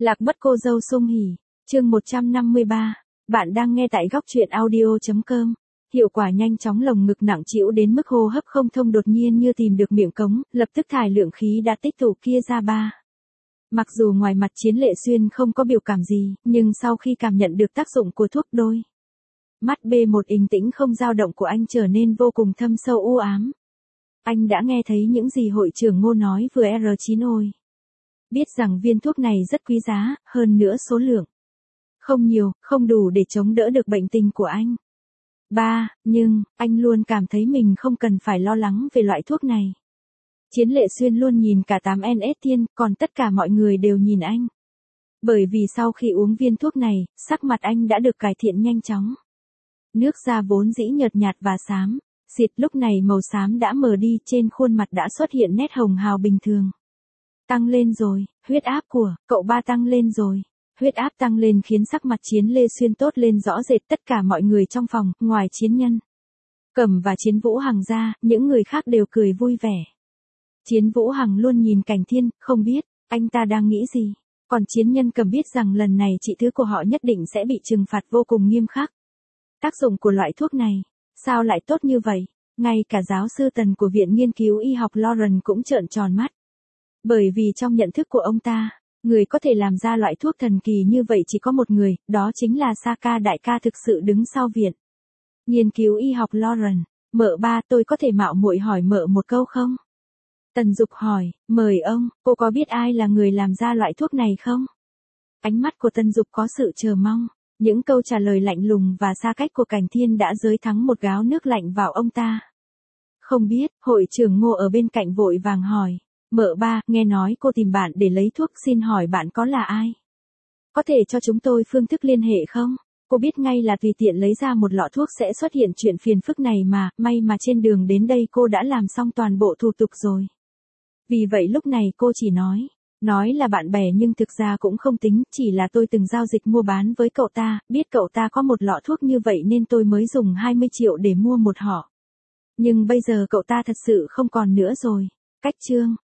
Lạc mất cô dâu Sung Hỉ, chương 153. Bạn đang nghe tại góc truyện audio.com. Hiệu quả nhanh chóng, lồng ngực nặng trĩu đến mức hô hấp không thông, đột nhiên như tìm được miệng cống, lập tức thải lượng khí đã tích tụ kia ra ba. Mặc dù ngoài mặt Chiến Lệ Xuyên không có biểu cảm gì, nhưng sau khi cảm nhận được tác dụng của thuốc, đôi mắt B1 bình tĩnh không dao động của anh trở nên vô cùng thâm sâu u ám. Anh đã nghe thấy những gì hội trưởng Ngô nói vừa R9 ôi. Biết rằng viên thuốc này rất quý giá, hơn nữa số lượng không nhiều, không đủ để chống đỡ được bệnh tình của anh. Nhưng, anh luôn cảm thấy mình không cần phải lo lắng về loại thuốc này. Chiến Lệ Xuyên luôn nhìn cả 8NS Thiên, còn tất cả mọi người đều nhìn anh. Bởi vì sau khi uống viên thuốc này, sắc mặt anh đã được cải thiện nhanh chóng. Nước da vốn dĩ nhợt nhạt và xám, xịt lúc này màu xám đã mờ đi, trên khuôn mặt đã xuất hiện nét hồng hào bình thường. Tăng lên rồi, huyết áp của cậu ba tăng lên rồi. Huyết áp tăng lên khiến sắc mặt Chiến Lê Xuyên tốt lên rõ rệt. Tất cả mọi người trong phòng, ngoài Chiến Nhân, Cẩm và Chiến Vũ Hằng ra, những người khác đều cười vui vẻ. Chiến Vũ Hằng luôn nhìn Cảnh Thiên, không biết anh ta đang nghĩ gì. Còn Chiến Nhân Cẩm biết rằng lần này chị thứ của họ nhất định sẽ bị trừng phạt vô cùng nghiêm khắc. Tác dụng của loại thuốc này, sao lại tốt như vậy? Ngay cả giáo sư Tần của Viện Nghiên cứu Y học Lauren cũng trợn tròn mắt. Bởi vì trong nhận thức của ông ta, người có thể làm ra loại thuốc thần kỳ như vậy chỉ có một người, đó chính là Saka đại ca thực sự đứng sau Viện Nghiên cứu Y học Lauren. Mợ ba, tôi có thể mạo muội hỏi mợ một câu không? Tần Dục hỏi, mời ông, cô có biết ai là người làm ra loại thuốc này không? Ánh mắt của Tần Dục có sự chờ mong. Những câu trả lời lạnh lùng và xa cách của Cảnh Thiên đã rơi thắng một gáo nước lạnh vào ông ta. Không biết, hội trưởng Ngô ở bên cạnh vội vàng hỏi. Mợ ba, nghe nói cô tìm bạn để lấy thuốc, xin hỏi bạn có là ai? Có thể cho chúng tôi phương thức liên hệ không? Cô biết ngay là tùy tiện lấy ra một lọ thuốc sẽ xuất hiện chuyện phiền phức này mà, may mà trên đường đến đây cô đã làm xong toàn bộ thủ tục rồi. Vì vậy lúc này cô chỉ nói là bạn bè nhưng thực ra cũng không tính, chỉ là tôi từng giao dịch mua bán với cậu ta, biết cậu ta có một lọ thuốc như vậy nên tôi mới dùng 20 triệu để mua một họ. Nhưng bây giờ cậu ta thật sự không còn nữa rồi. Cách chương